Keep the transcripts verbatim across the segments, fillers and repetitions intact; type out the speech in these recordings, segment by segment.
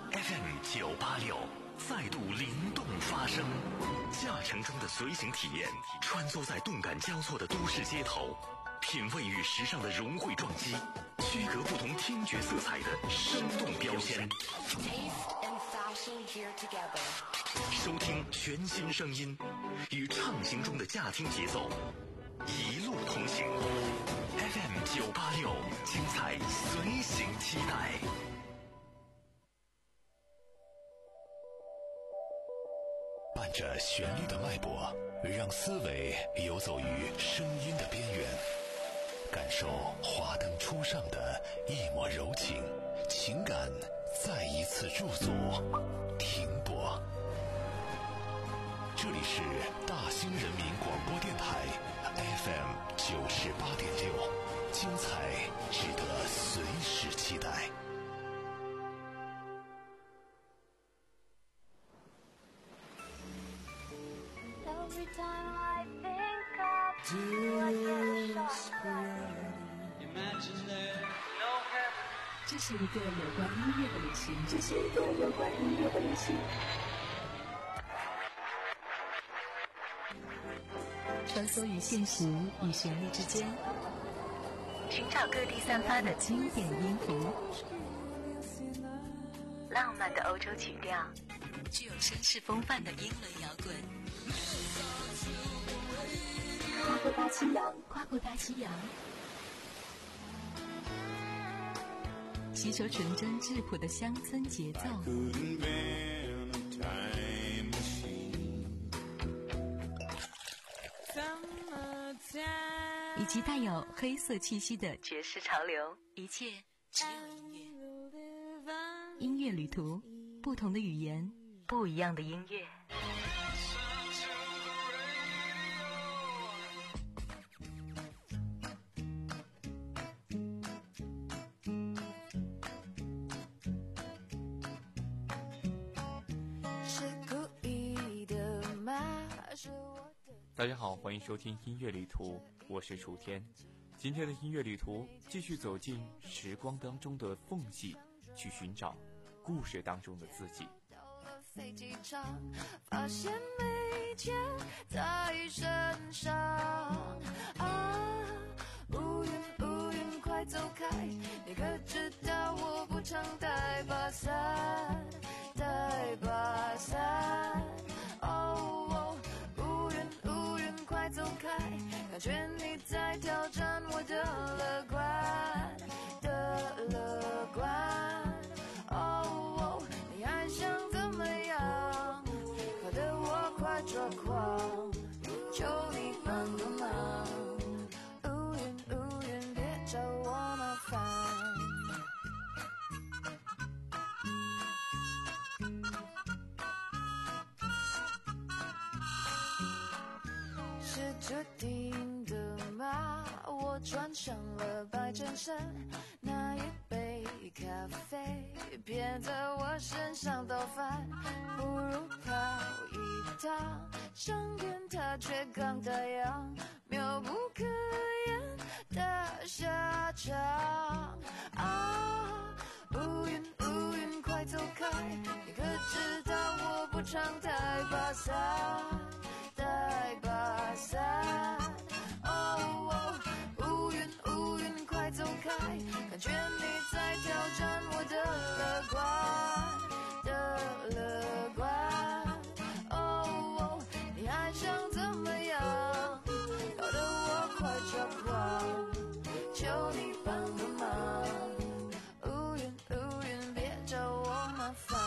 F M 九八六再度灵动发声，驾乘中的随行体验，穿梭在动感交错的都市街头，品味与时尚的融汇撞击，区隔不同听觉色彩的生动标签。收听全新声音，与畅行中的驾听节奏，一路同行。F M 九八六，精彩随行期待。伴着旋律的脉搏，让思维游走于声音的边缘，感受华灯初上的一抹柔情，情感再一次驻足停泊。这里是大兴人民广播电台 F M 九十八点六，精彩值得随时期待。 Every time I think of you, I get a shock. Imagine there's no heaven. 这是一个有关音乐的旅行，这是一个有关音乐的旅行。穿梭于现实与旋律之间，寻找各地散发的经典音符，浪漫的欧洲曲调，具有绅士风范的英伦摇滚。跨过大西洋，跨过大西洋，吸收纯真质朴的乡村节奏，以及带有黑色气息的爵士潮流，一切只有音乐。音乐旅途，不同的语言，不一样的音乐。 大家好，欢迎收听音乐旅途，我是楚天。今天的音乐旅途继续走进时光当中的缝隙，去寻找故事当中的自己。 飞机场发现没钱在身上啊，乌云乌云快走开，你可知道我不常带把伞，带把伞哦，乌云乌云快走开，感觉你在挑战我的乐观的乐观哦，你还想怎么样？搞得我快抓狂，求你帮个忙，乌云乌云别找我麻烦。是注定的吗？我穿上了白衬衫，那一杯咖啡别在我身上倒翻，不如跑一趟上天它却刚打烊，妙不可言的下场啊，乌云乌云快走开，你可知道我不常带把伞，带把伞哦，乌云乌云快走开，感觉你在挑战我的乐观的乐观哦，你还想怎么样？搞得我快抓狂，求你帮个忙，乌云乌云别找我麻烦。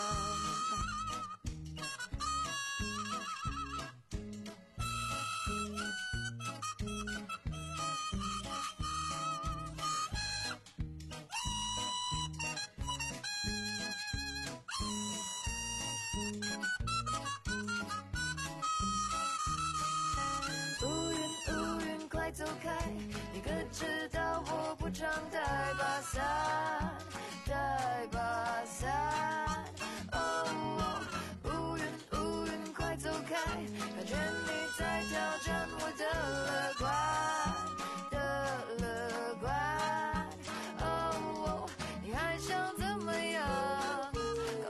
走开，你可知道我不常带把伞，带把伞哦，乌云乌云快走开，感觉你在挑战我的乐观的乐观哦，你还想怎么样？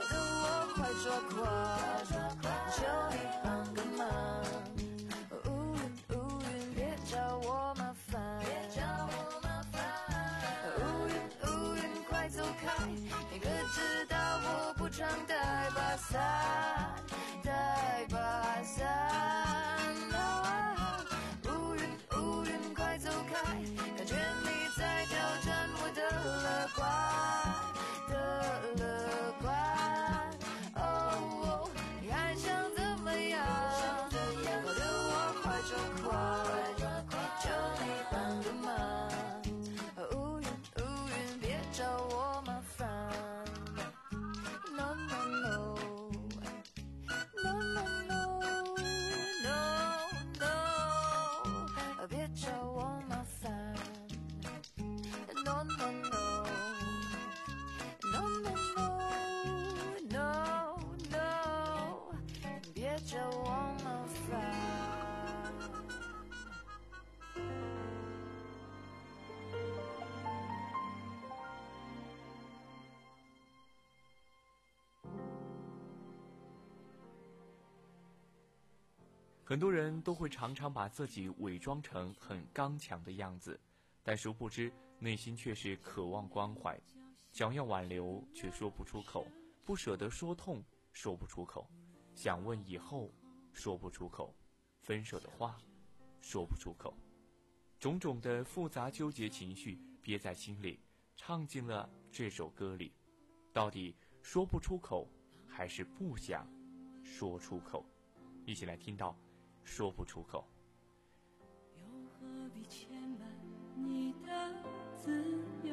你可知道我不常带把伞，带把伞。乌云乌云快走开，感觉你在挑战我的乐观的乐观。哦，你还想怎么样？搞得我快抓快，求你帮个忙。乌云乌云别找我麻烦。No no no no no no no no， 别找我麻烦。No no no no no no no， 别找我麻烦。 很多人都会常常把自己伪装成很刚强的样子，但殊不知内心却是渴望关怀，想要挽留却说不出口，不舍得说痛说不出口，想问以后说不出口，分手的话说不出口，种种的复杂纠结情绪憋在心里，唱进了这首歌里。到底说不出口还是不想说出口？一起来听到说不出口。 又何必牵绊你的自由，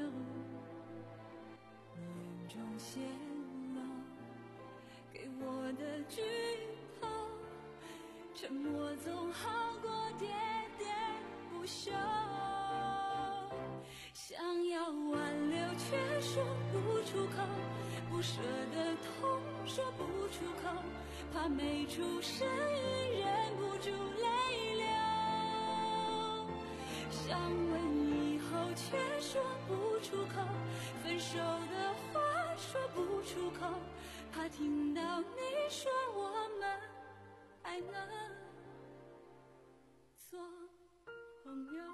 你眼中泄露给我的剧透，沉默总好过喋喋不休，想要挽留却说不出口，不舍得痛说不出口，怕没出声音忍不住泪流，想问以后却说不出口，分手的话说不出口，怕听到你说我们还能做朋友。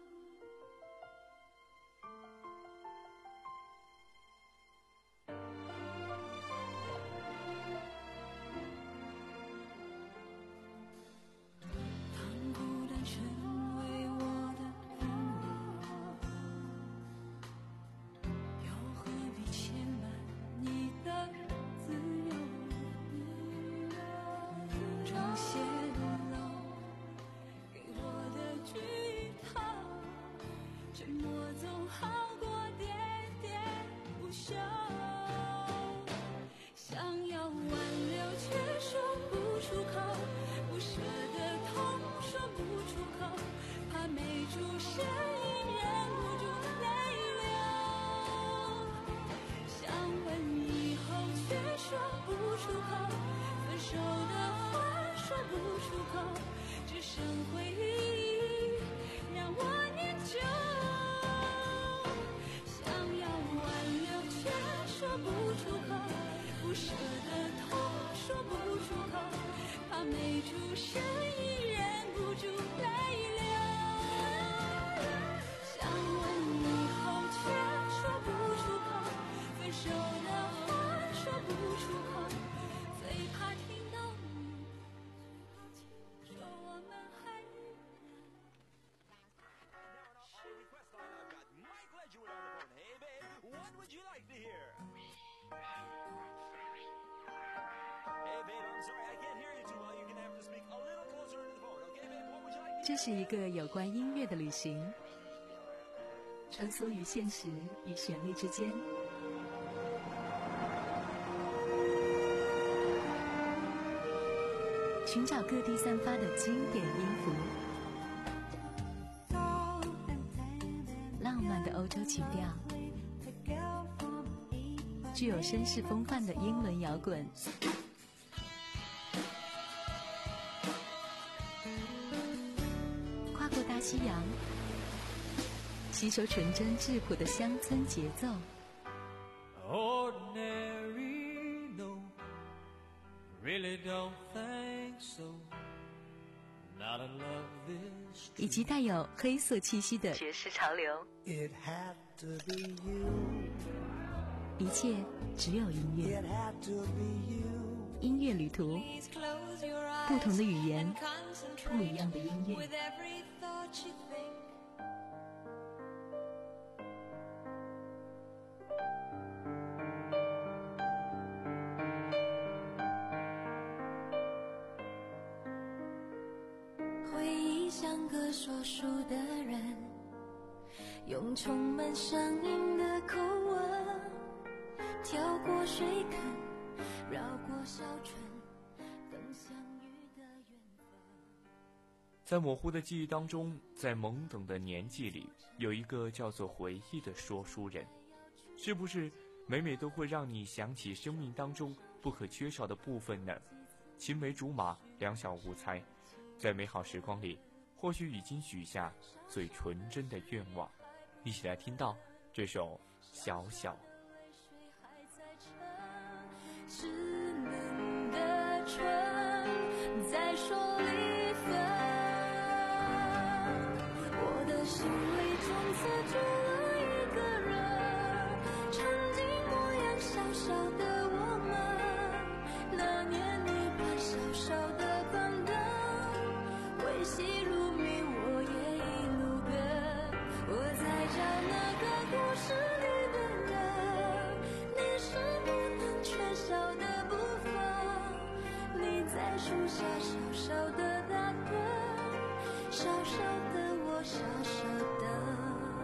没出声音忍不住泪流，想问以后却说不出口，分手的话说不出口，最怕听到你说我们还这是一个有关音乐的旅行，穿梭于现实与旋律之间，寻找各地散发的经典音符，浪漫的欧洲情调，具有绅士风范的英伦摇滚，跨过大西洋，吸收纯真质朴的乡村节奏。 Ordinary, no, really don't think so. Not a love this 以及带有黑色气息的爵士潮流。 It had to be you. 一切只有音乐。音乐旅途，不同的语言，不一样的音乐。 回忆像个说书的人，用充满乡音的口吻，跳过水坑，绕过小村，等相遇的缘分。 在模糊的记忆当中，在懵懂的年纪里，有一个叫做回忆的说书人，是不是每每都会让你想起生命当中不可缺少的部分呢？青梅竹马，两小无猜，在美好时光里，或许已经许下最纯真的愿望。一起来听到这首小小。 稚嫩的唇在手里分，我的心里从此住了一个人，曾经模样小小的我们，那年你把小小的板凳维系如谜，我也一路跟，我在找那个故事里的人，你是不能缺少的部分，你在树下小小的打盹，小小的我小小的。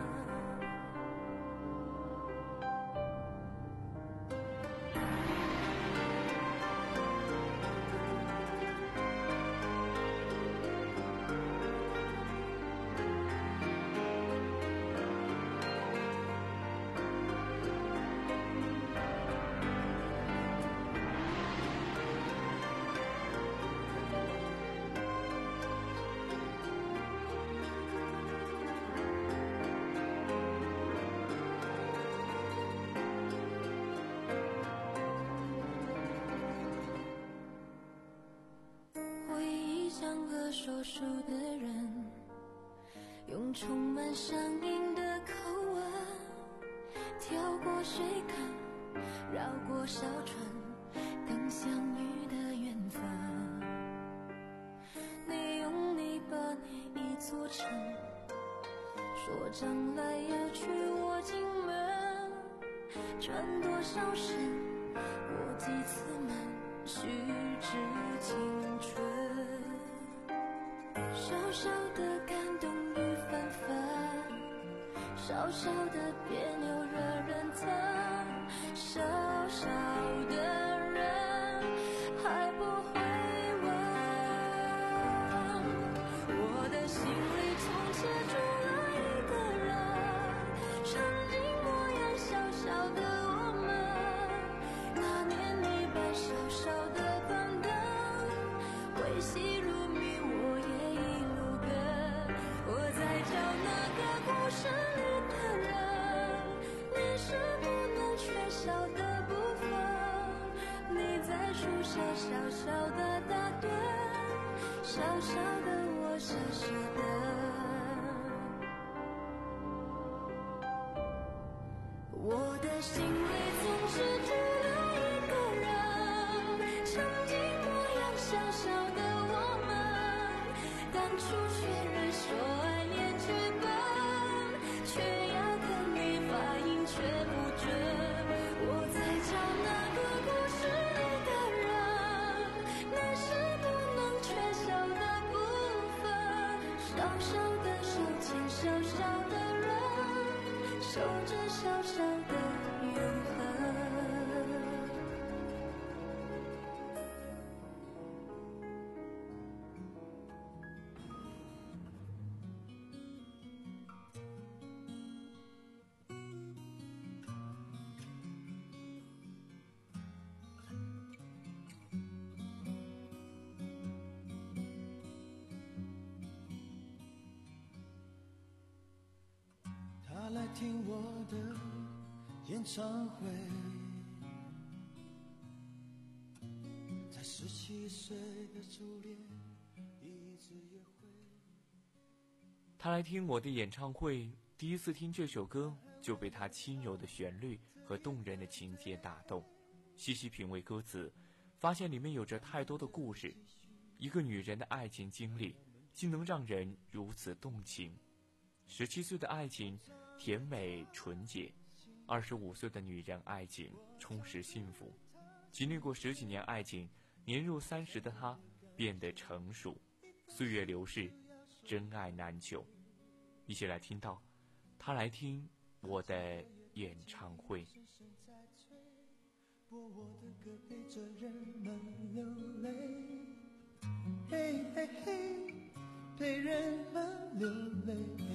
像个说书的人，用充满乡音的口吻，跳过水坑，绕过小村，等相遇的缘分。你用泥巴捏一座城，说将来要娶我进门，转多少身，过几次门，虚掷青春。小小的感动与纷纷，小小的别扭惹人疼，小小的人还不会问，我的心里从此住了一个人，曾经模样小小的我们，那年你把小小的板凳维系如谜，我也一路跟，我在找那个故事里的人，你是不能缺少的部分，你在树下小小的打盹，小小的我小小的，我的心里总是住了一个人，曾经模样小小的我们，当初却人说爱恋剧本，却要跟你发音却不准，我在找那个故事里的人，你是不能缺少的部分，小小的手牵小小的人，守着小小的缘分。 他来听我的演唱会，才十七岁的初恋一直约会。 他来听我的演唱会，第一次听这首歌， 就被它轻柔的旋律和动人的情节打动。细细品味歌词，发现里面有着太多的故事。一个女人的爱情经历竟能让人如此动情。十七岁的爱情甜美纯洁，二十五岁的女人爱情充实幸福。经历过十几年爱情，年入三十的她变得成熟。岁月流逝，真爱难求。一起来听到她来听我的演唱会。 播我的歌陪着人们流泪，嘿嘿嘿，陪人们流泪。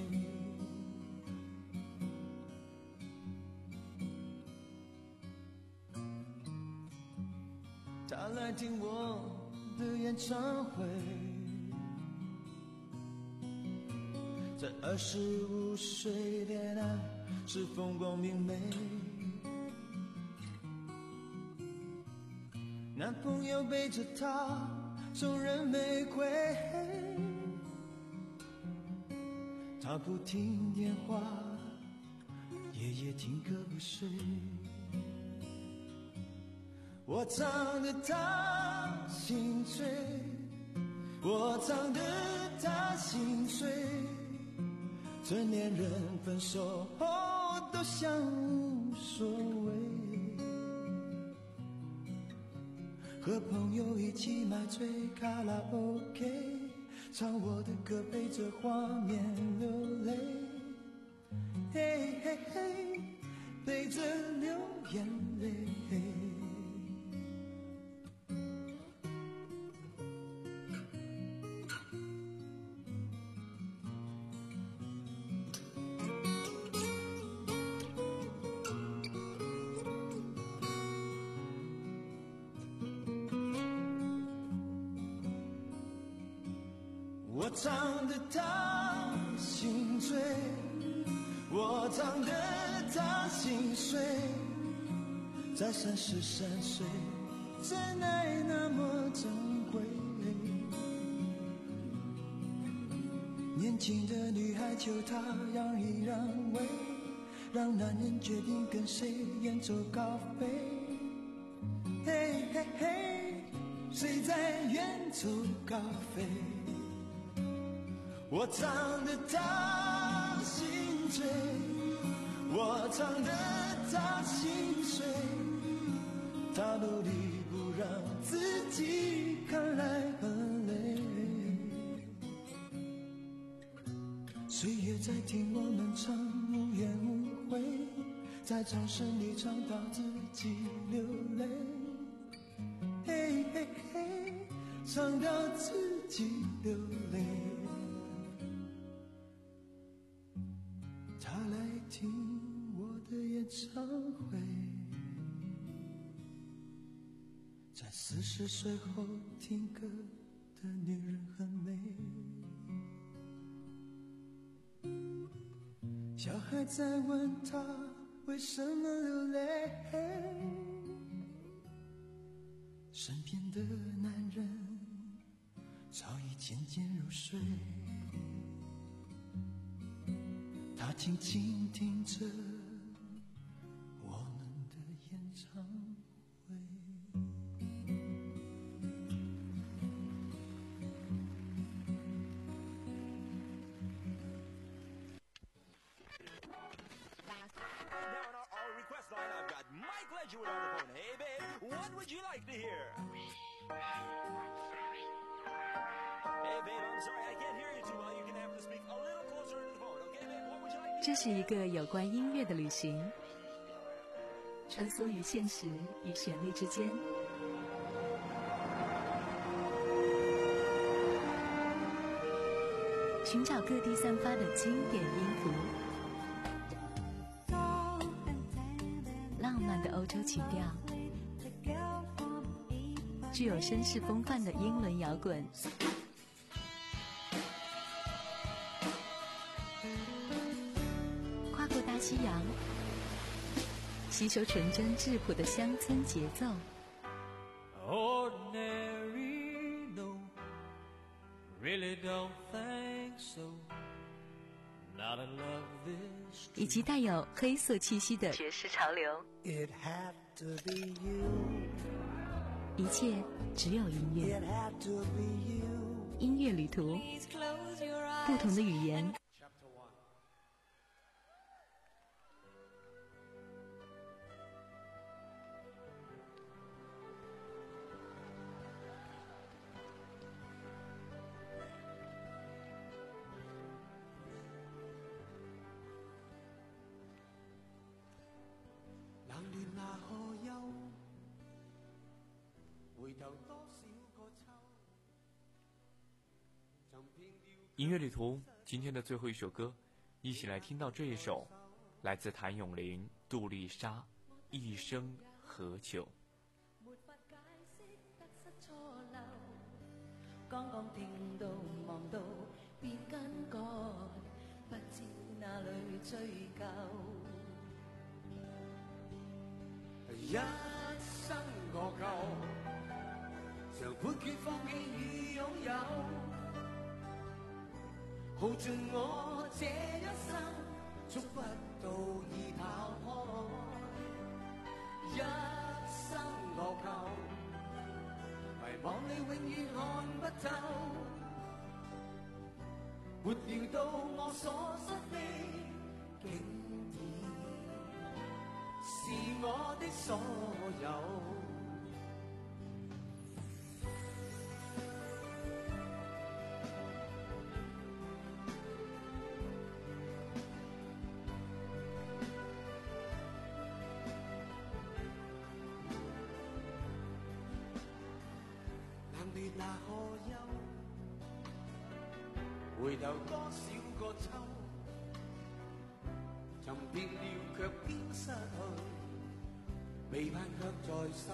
他来听我的演唱会，在二十五岁恋爱是风光明媚，男朋友背着她送人玫瑰，她不听电话，夜夜听歌不睡。我唱得她心碎，我唱得她心碎，成年人分手后都像无所谓，和朋友一起买醉卡拉 OK， 唱我的歌陪着画面流泪，嘿嘿嘿，陪着流眼泪。我唱得她心醉，我唱得她心碎，在三十三岁，真爱那么珍贵。年轻的女孩求她让一让位，让男人决定跟谁远走高飞。嘿嘿嘿，谁在远走高飞？我唱得她心醉，我唱得她心碎，她努力不让自己看来很累。岁月在听我们唱，无怨无悔，在掌声里唱到自己流泪，嘿嘿嘿，唱到自己流泪。她来听我的演唱会，在四十岁后听歌的女人很美。小孩在问她为什么流泪，身边的男人早已渐渐入睡，他静静听着我们的演唱会。 这是一个有关音乐的旅行，穿梭于现实与旋律之间，寻找各地散发的经典音符，浪漫的欧洲曲调，具有绅士风范的英伦摇滚，跨过大西洋，吸收纯真质朴的乡村节奏。 Ordinary, no, really don't think so. 以及带有黑色气息的爵士潮流。一切只有音乐，音乐旅途，不同的语言。 音乐旅途，今天的最后一首歌，一起来聽到這一首來自譚詠麟、杜麗莎《一生何求》。 沒法解釋得失錯漏，剛剛聽到望到便更改，不知哪裏追究。 一生何求，常判決放棄與擁有，耗盡我這一生，觸不到已跑開。一生何求，迷惘你永遠看不透，沒料到我所失的竟然是我的所有。那可休？回頭多少個秋，尋遍了卻偏失去，未盼卻在手。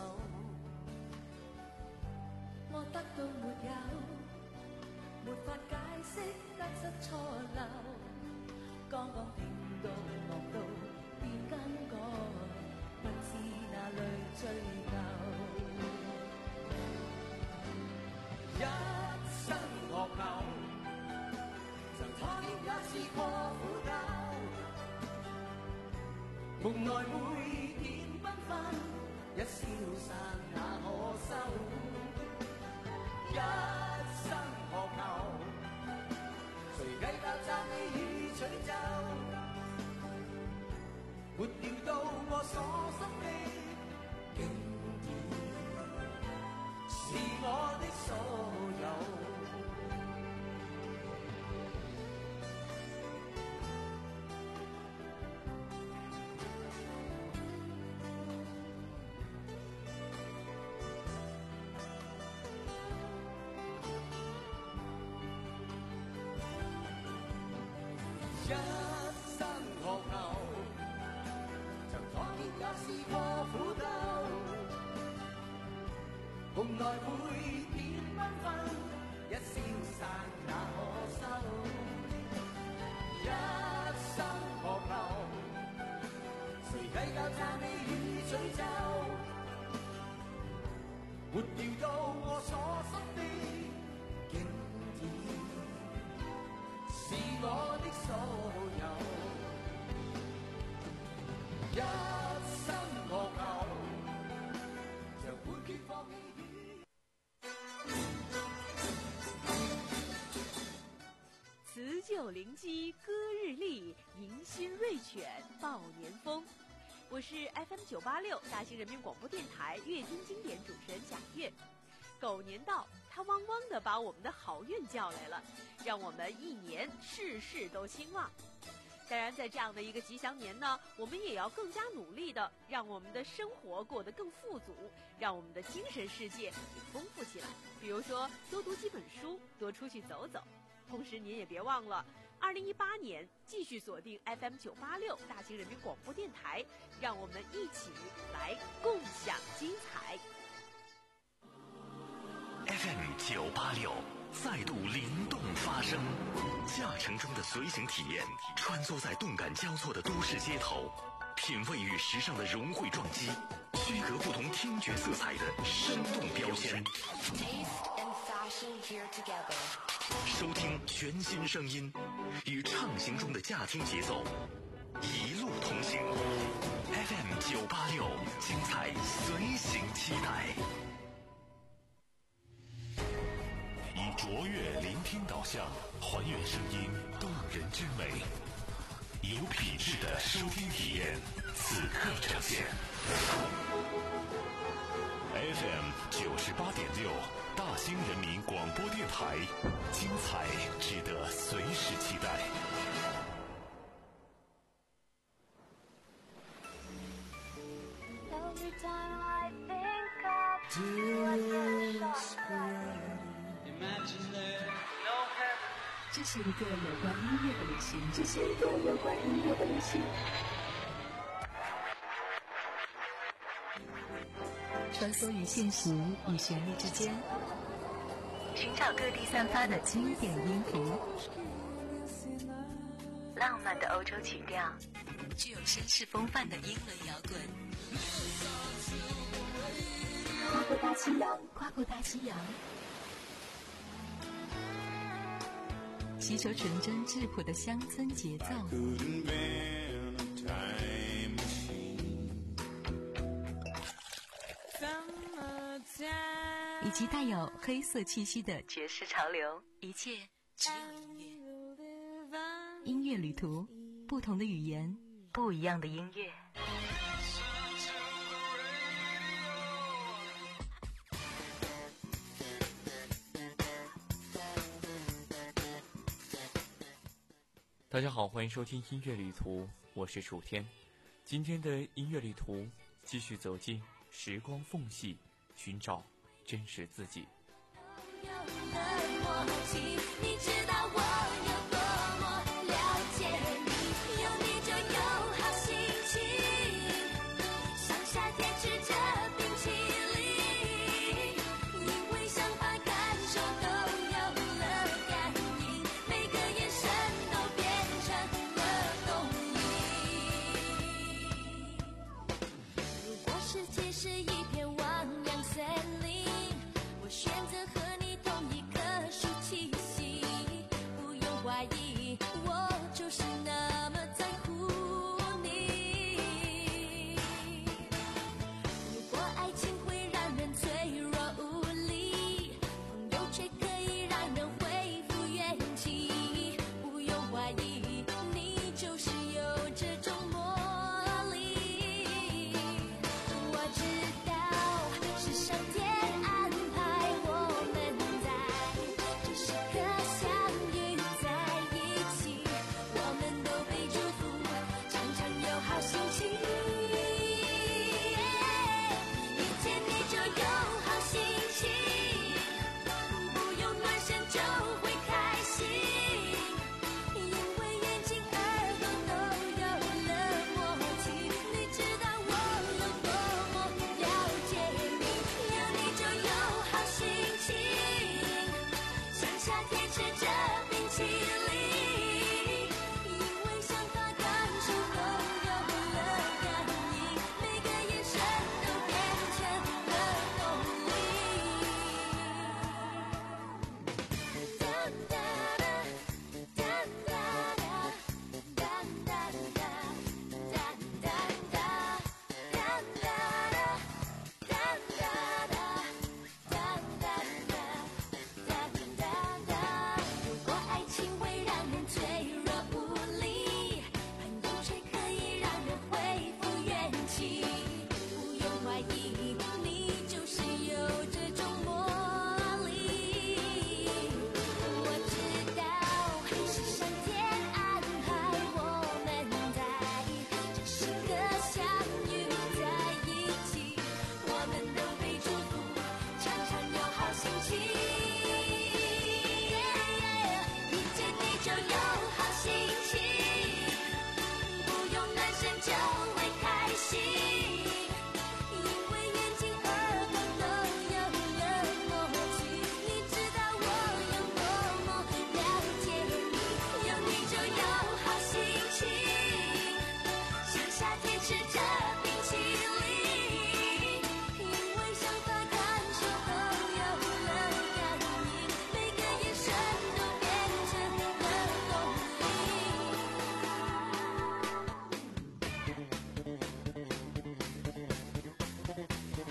我得到沒有？沒法解釋得失錯漏，剛剛聽到望到便更改，不知哪裏追究。 一生何求，曾拖欠也試過苦鬥，夢內每點繽紛，一消散那可收。一生何求，誰計較讚美與取咒，沒料到我所失的竟是我的所有。一生何求，曾妥協也試過苦鬥，夢內每點繽紛，一消散也可收。一生何求，誰計較讚美與詛咒，沒料到我所失的竟然是我的所有。一生何求，像判決放棄。 辞旧迎基歌日丽，迎新瑞犬报年风。我是 F M 九八六大兴人民广播电台乐听经典主持人贾月。狗年到，它汪汪地把我们的好运叫来了，让我们一年事事都兴旺。当然，在这样的一个吉祥年呢，我们也要更加努力的，让我们的生活过得更富足，让我们的精神世界也丰富起来。比如说，多读几本书，多出去走走。同时，您也别忘了，二零一八年继续锁定 F M 九八六大兴人民广播电台，让我们一起来共享精彩。 F M 九八六再度灵动发声，驾乘中的随行体验，穿梭在动感交错的都市街头，品味与时尚的融汇撞击，区隔不同听觉色彩的生动标签。 Taste and fashion here together. 收听全新声音，与畅行中的驾听节奏一路同行。F M 九八六，精彩随行期待。以卓越聆听导向，还原声音动人之美，有品质的收听体验，此刻呈现。F M 九十八点六，大兴人民广播电台，精彩值得随时期待。 这是一个有关音乐的旅行，这是一个有关音乐的旅行。穿梭于现实与旋律之间，寻找各地散发的经典音符，浪漫的欧洲曲调，具有绅士风范的英伦摇滚。跨过大西洋，跨过大西洋，吸收纯真质朴的乡村节奏，以及带有黑色气息的爵士潮流，一切只有音乐。音乐旅途，不同的语言，不一样的音乐。 大家好，欢迎收听音乐旅途，我是楚天。今天的音乐旅途继续走进时光缝隙，寻找真实自己。 有了默契，你知道我有多么了解你，有你就有好心情，像夏天吃着冰淇淋，因为想法感受都有了感应，每个眼神都变成了动力。如果世界是一片汪洋森林，我选择和你同一棵树栖息，不用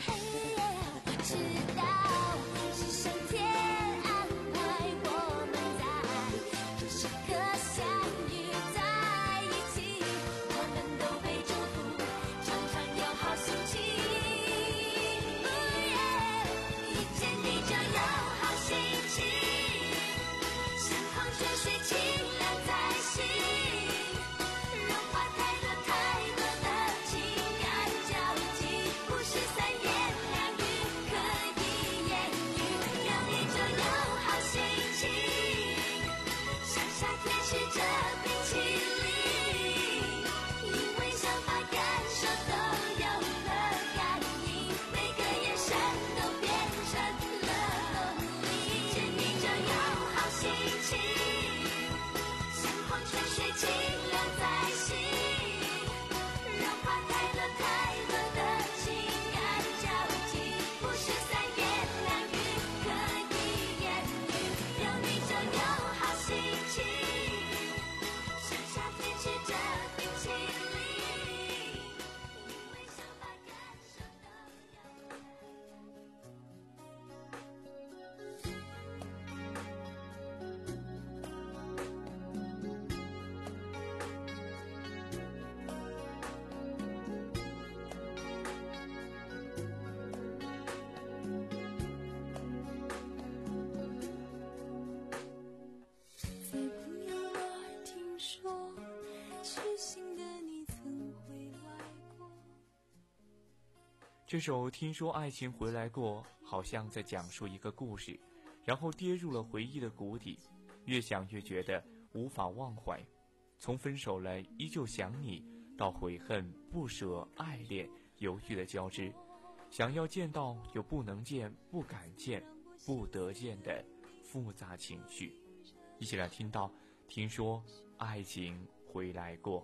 这首《听说爱情回来过》好像在讲述一个故事，然后跌入了回忆的谷底，越想越觉得无法忘怀。从分手了依旧想你，到悔恨、不舍、爱恋、犹豫的交织，想要见到又不能见、不敢见、不得见的复杂情绪。一起来听到听说爱情回来过。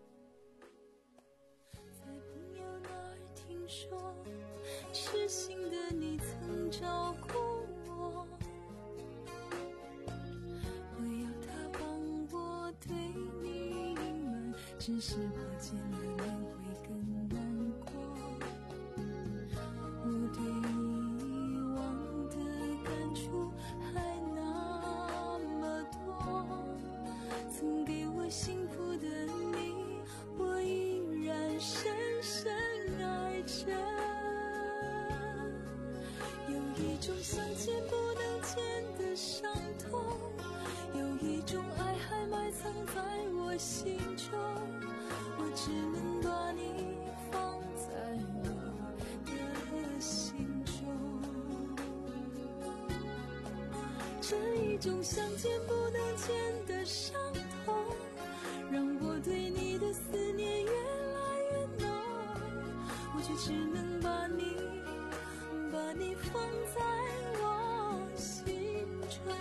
说痴心的你曾照顾我，我要他帮我对你隐瞒，只是怕见了面会更难过。我对遗忘的感触还那么多，曾给我幸福的你，我依然深深爱着。有一种想见不能见的伤痛，有一种爱还埋藏在我心中，我只能把你放在我的心中。这一种想见不能见的伤痛，让我对你的思念越来越浓，我却只能把你把你放在我心中。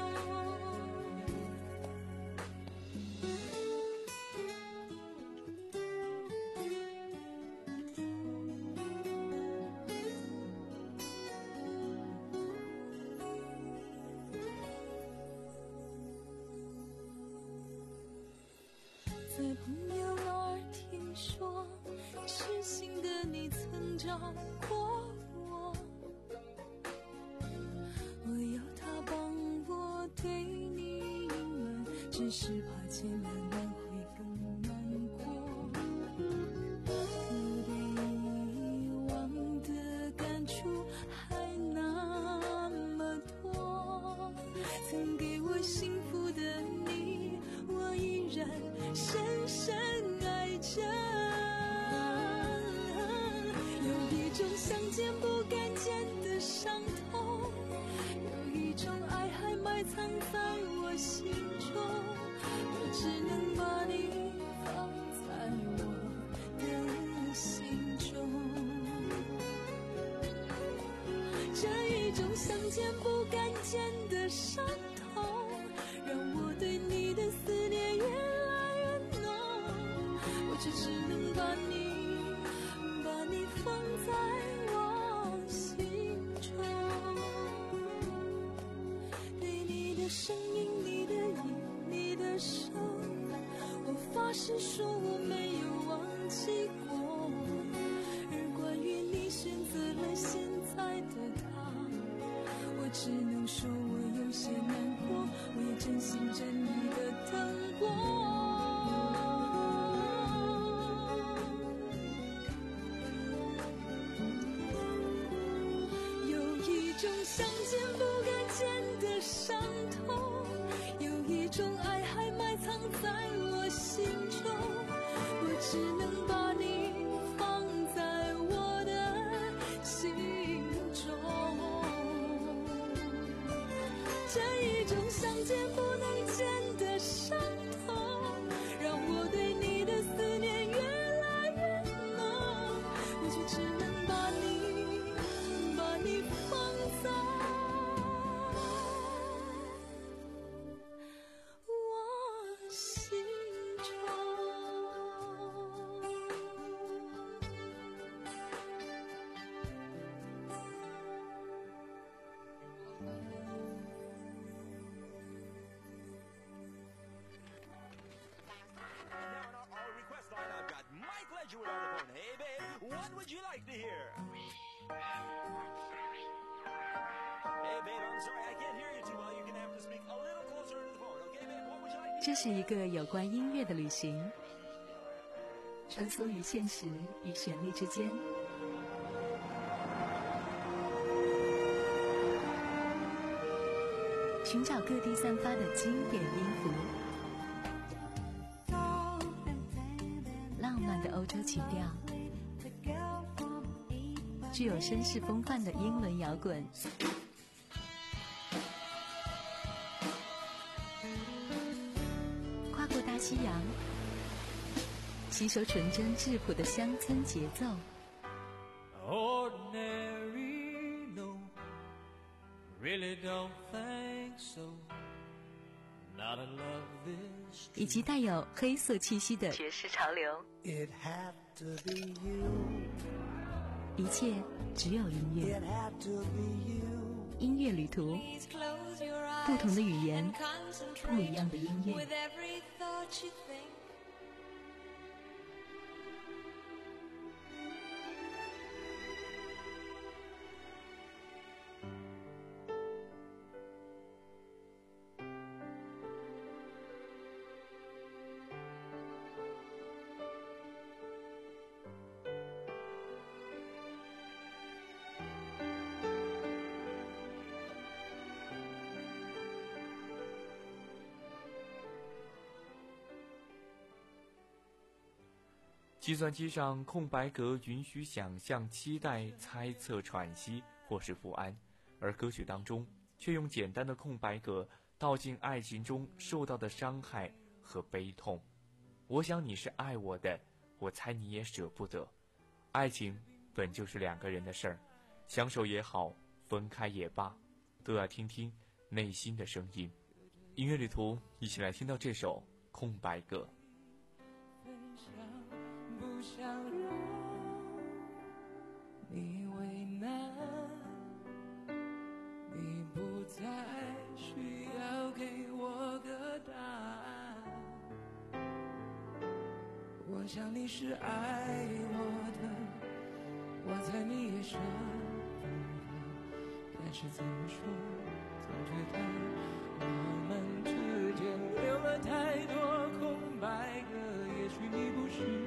在朋友那儿听说，痴心的你曾照过我，我要他帮我对你隐瞒，只是怕见了面会更难过。我对遗忘的感触还那么多，曾给我幸福的你，我依然深深爱着。有一种想见不敢见的伤痛，有一种爱还埋藏在我心中，我只能把你放在我的心中。这一种想见不敢见的伤痛，让我对你的思念越来越浓，我却只能把你把你放在我心中。对你的声音，你的影，你的手，我发誓说我没有忘记过。而关于你选择了现只能说我有些难过，我也真心真意的等过。有一种相见不该见的伤痛，有一种爱还埋藏在我心中，我只能把你放在我的心中。这一种相见不能见的伤痛，让我对你的思念越来越浓，我就只能把你把你放在我心中。 这是一个有关音乐的旅行，穿梭于现实与旋律之间，寻找各地散发的经典音符，浪漫的欧洲情调，具有绅士风范的英伦摇滚，跨过大西洋，吸收纯真质朴的乡村节奏。 Ordinary, no, really don't think so. Not in love this. 以及带有黑色气息的爵士潮流。 It had to be you. 一切只有音乐。 It had to be you. 音乐旅途，不同的语言，不一样的音乐。 计算机上空白格允许想象、期待、猜测、喘息或是不安，而歌曲当中却用简单的空白格道尽爱情中受到的伤害和悲痛。我想你是爱我的，我猜你也舍不得。爱情本就是两个人的事儿，相守也好，分开也罢，都要听听内心的声音。音乐旅途，一起来听到这首空白格。 不想让你为难，你不再需要给我个答案。我想你是爱我的，我猜你也舍不得，但是怎么说，总觉得我们之间留了太多空白格。也许你不是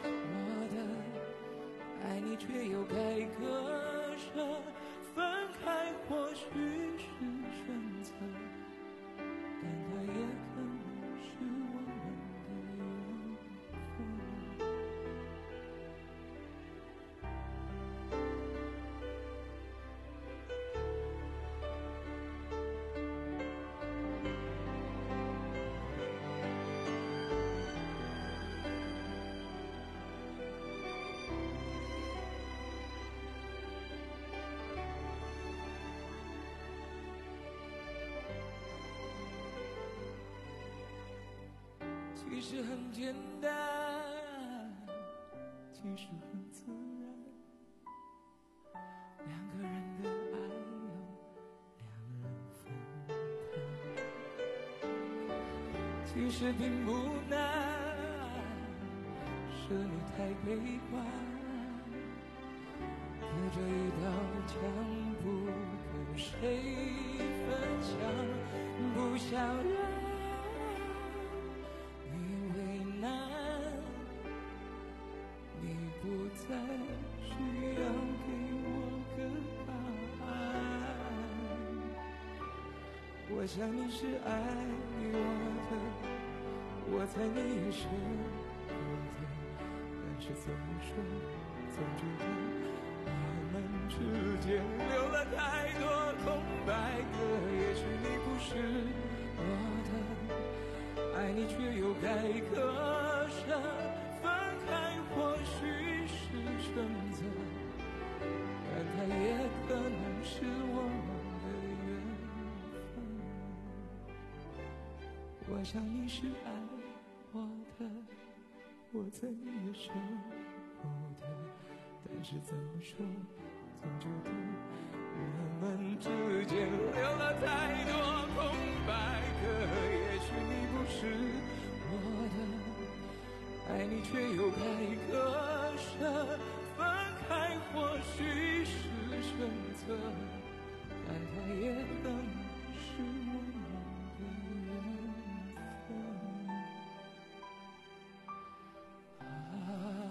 爱你却又该割舍，分开或许是选择，但它也可能是我们的缘分。其实很简单，其实很自然，两个人的爱由两人分担。其实并不难，是你太悲观，隔着一道墙不跟谁我想你是爱我的，我猜你也是我的，但是怎么说，总觉得我们之间留了太多空白格。也许你不是我的，爱你却又该割舍，分开或许是选择，但它也可能是我们的缘分。我想你是爱我的，我猜你也舍不得，但是怎么说，总觉得我们之间留了太多空白格。也许你不是我的，爱你却又该割舍，分开或许是选择，但它也可能是我们的缘分。啊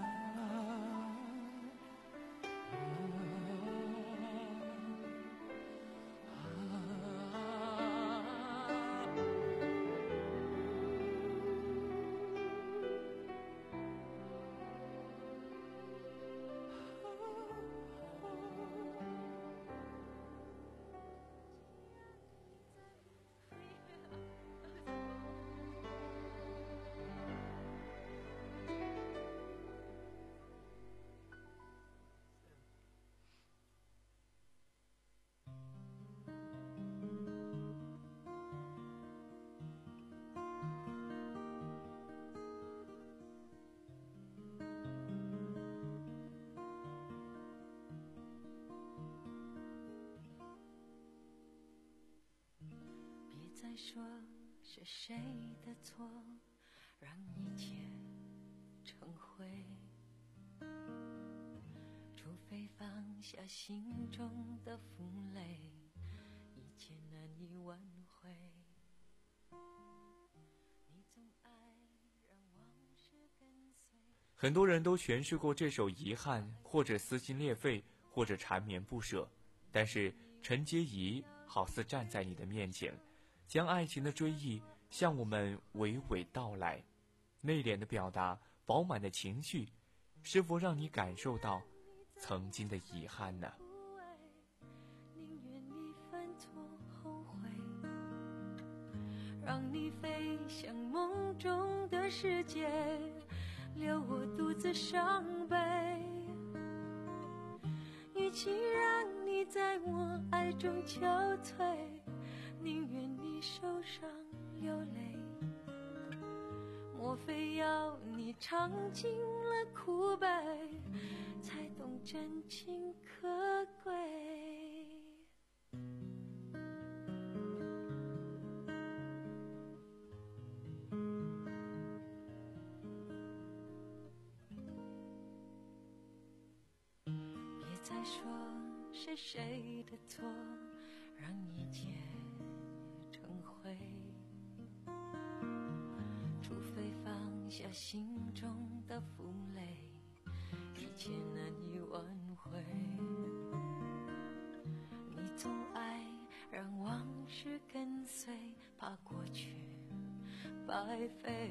再说是谁的错，让一切成灰，除非放下心中的负累，一切难以挽回。你总爱让往事跟随。 很多人都诠释过这首遗憾，或者撕心裂肺，或者缠绵不舍，但是陈洁仪好似站在你的面前，将爱情的追忆向我们娓娓道来，内敛的表达，饱满的情绪，是否让你感受到曾经的遗憾呢？ 宁愿你犯错后悔，让你飞向梦中的世界，留我独自伤悲。与其让你在我爱中憔悴，宁愿你受伤流泪。莫非要你尝尽了苦悲，才懂真情可贵？别再说是谁的错，让一切成灰，除非放下心中的负累，一切难以挽回。你总爱让往事跟随，怕过去白费。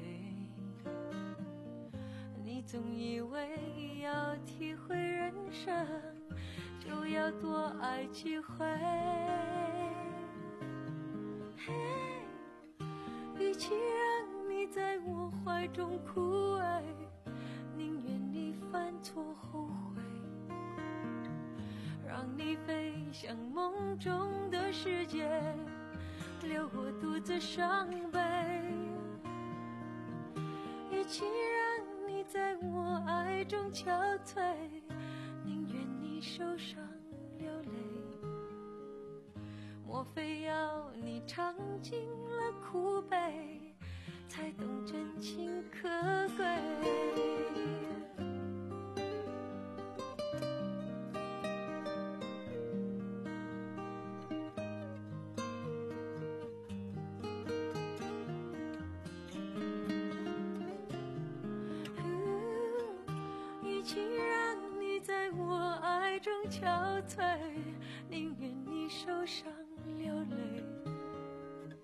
你总以为要体会人生，就要多爱几回。与其让你在我怀中枯萎，宁愿你犯错后悔，让你飞向梦中的世界，留我独自伤悲。与其让你在我爱中憔悴，宁愿你受伤流泪。莫非要你尝尽了苦悲，才懂真情可贵？与其让你在我爱中憔悴，宁愿你受伤流泪。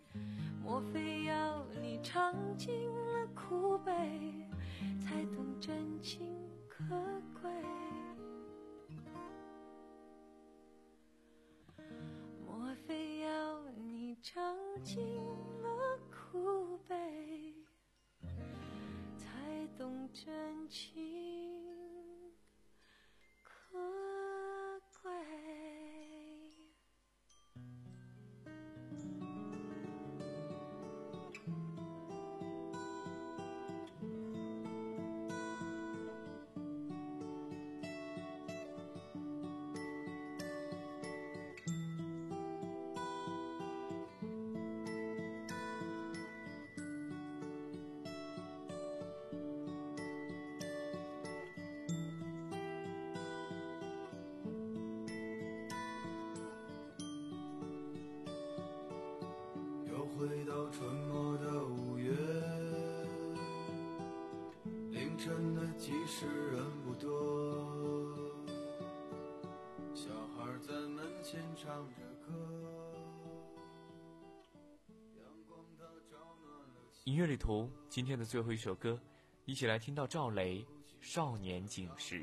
尽了苦悲，才懂真情可贵。 回到春末的五月，凌晨的集市人不多，小孩在门前唱着歌，阳光它照暖了音乐旅途今天的最后一首歌，一起来听到赵雷《少年锦时》。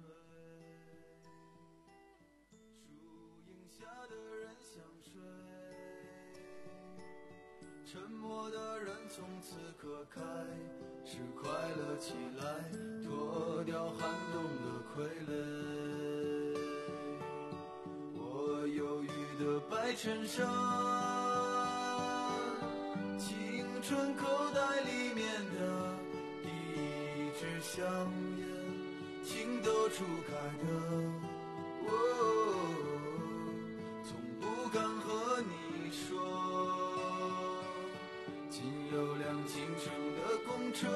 沉默的人从此刻开始快乐起来，脱掉寒冬的傀儡。我忧郁的白衬衫，青春口袋里面的第一支香烟，情窦初开的我，从不敢和你说。有辆进城的公车，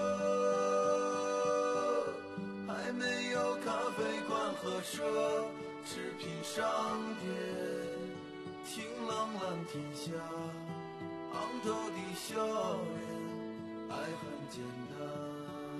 还没有咖啡馆和奢侈品商店，听浪漫天下昂头的笑脸，爱很简单。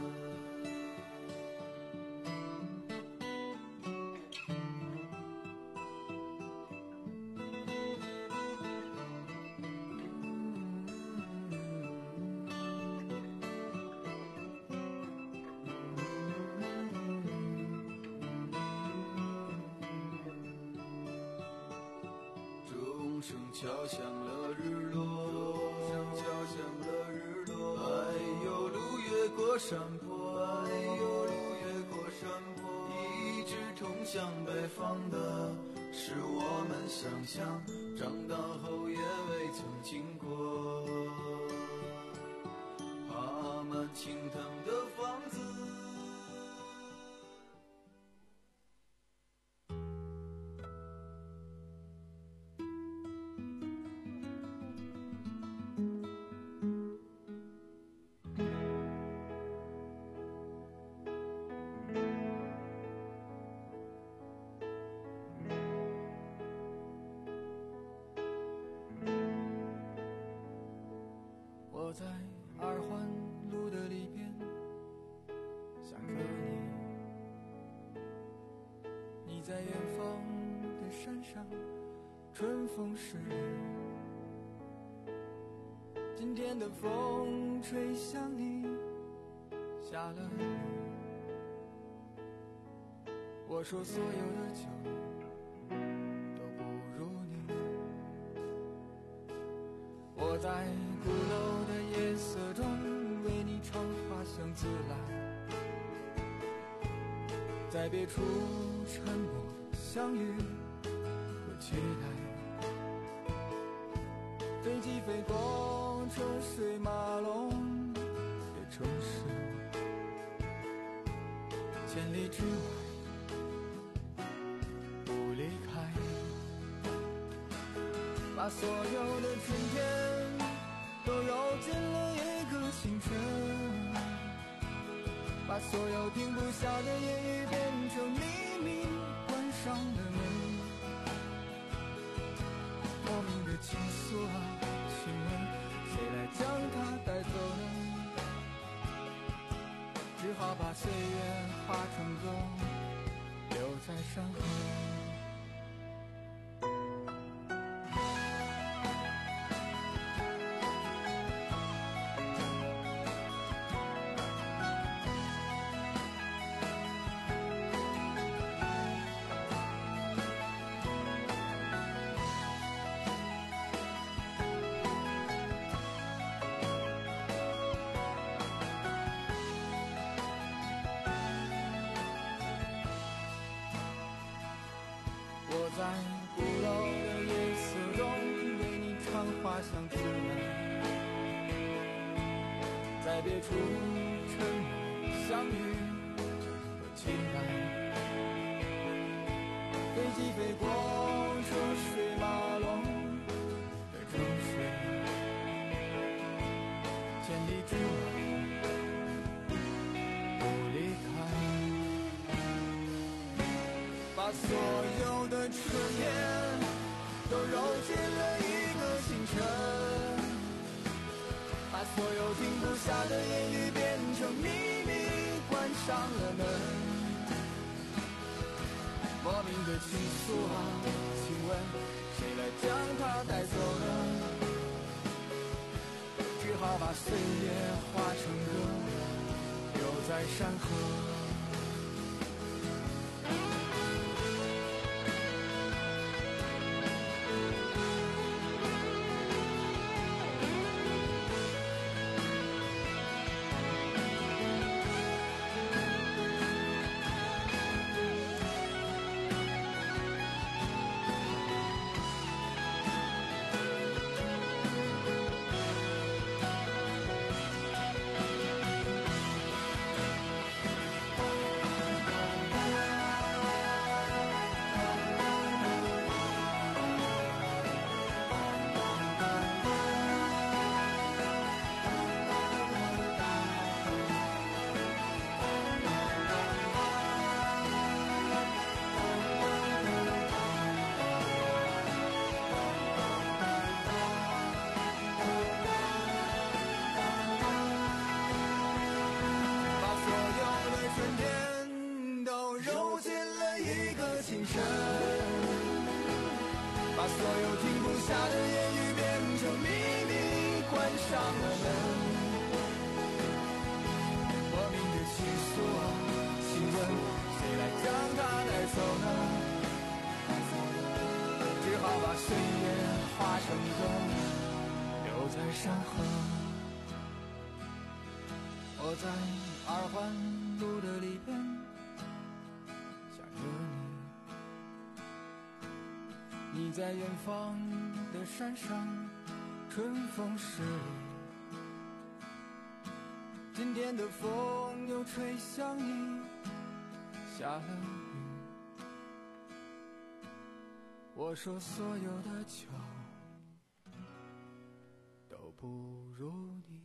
敲响了日落，敲响了日落，哎呦路越过山坡，哎呦路越过山坡，一直通向北方的是我们想象，长大后也未曾经过，爬满青藤的房子。我在二环路的里边想着你，你在远方的山上，春风十里。今天的风吹向你，下了雨。我说所有的酒都不如你。我在鼓楼的夜色中为你唱花香自来，在别处沉默相遇和期待，飞机飞过车水马龙的城市，千里之外不离开，把所有的春天都揉进了一个清晨，把所有停不下的言语变成秘密关上的门。莫名的情愫啊，请问谁来将它带走呢？只好把岁月化成歌，留在山河。 在别处沉默相遇和期待。飞机飞过车水马龙的城市，千里之外不离开，把所有的春天都揉进了一个清晨，把所有停不下的言语变成秘密，关上了门。莫名的情愫啊，请问谁来将它带走呢？只好把岁月化成歌，留在山河。把所有停不下的言语变成秘密，关上了门。莫名的情愫啊，请问谁来将它带走呢？只好把岁月化成歌，留在山河。我在二环路的里边想着你，你在远方的山上，春风十里。今天的风又吹向你，下了雨。我说所有的酒都不如你。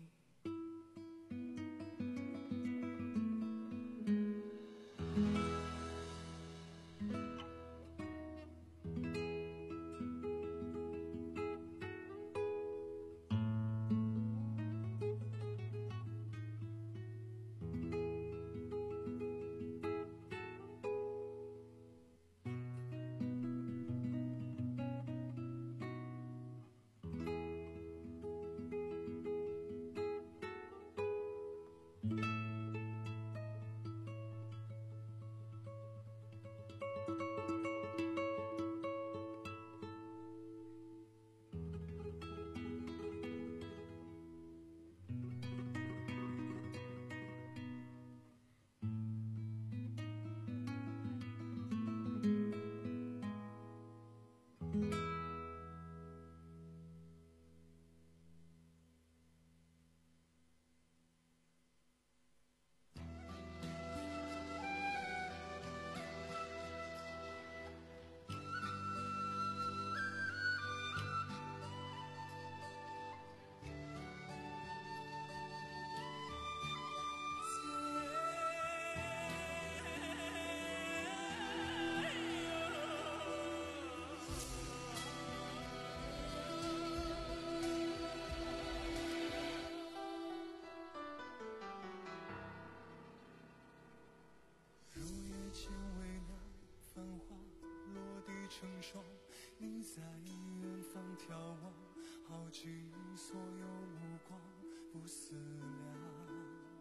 成双，你在远方眺望，耗尽所有目光，不思量，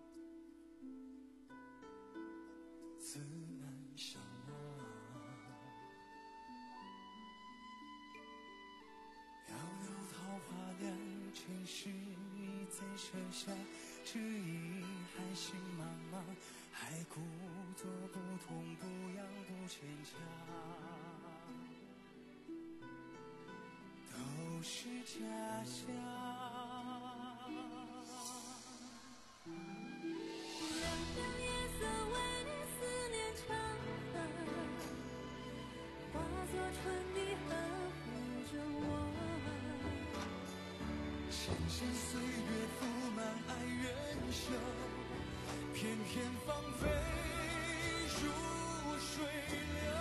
自难相忘。遥遥桃花凉，尘世已在盛夏，只因还心茫茫，还故作不痛不痒不牵强。都是假象， 深深岁月覆满爱人袖，片片芳菲如水流。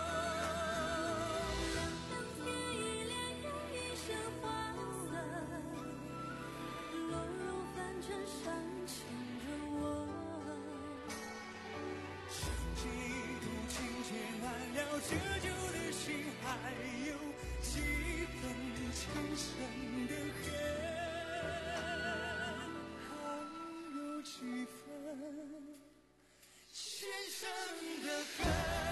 让天一恋用一生花色，落入凡尘上牵着我。 情节一度情节难了，折旧的心还有几分前生的恨，还有几分前生的恨。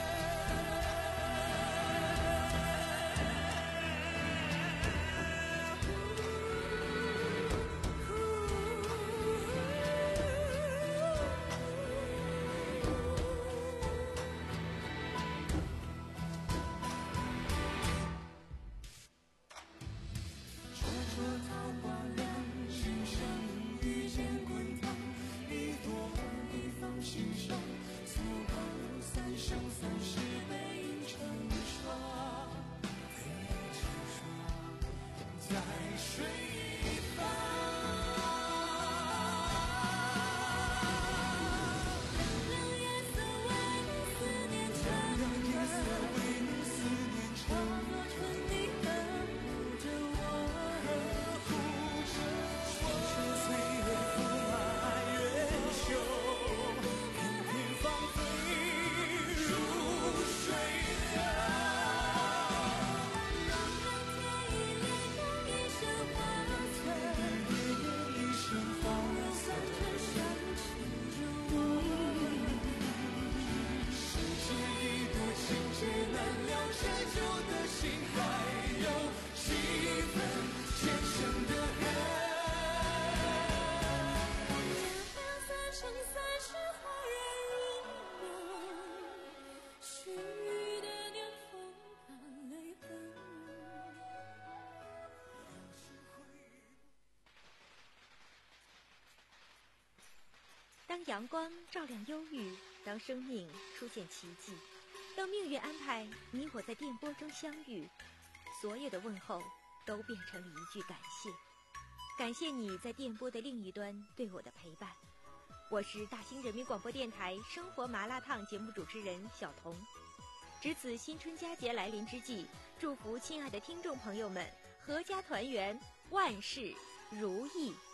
当阳光照亮忧郁，当生命出现奇迹，当命运安排你我在电波中相遇，所有的问候都变成了一句感谢。感谢你在电波的另一端对我的陪伴。我是大兴人民广播电台生活麻辣烫节目主持人小彤。值此新春佳节来临之际，祝福亲爱的听众朋友们阖家团圆，万事如意。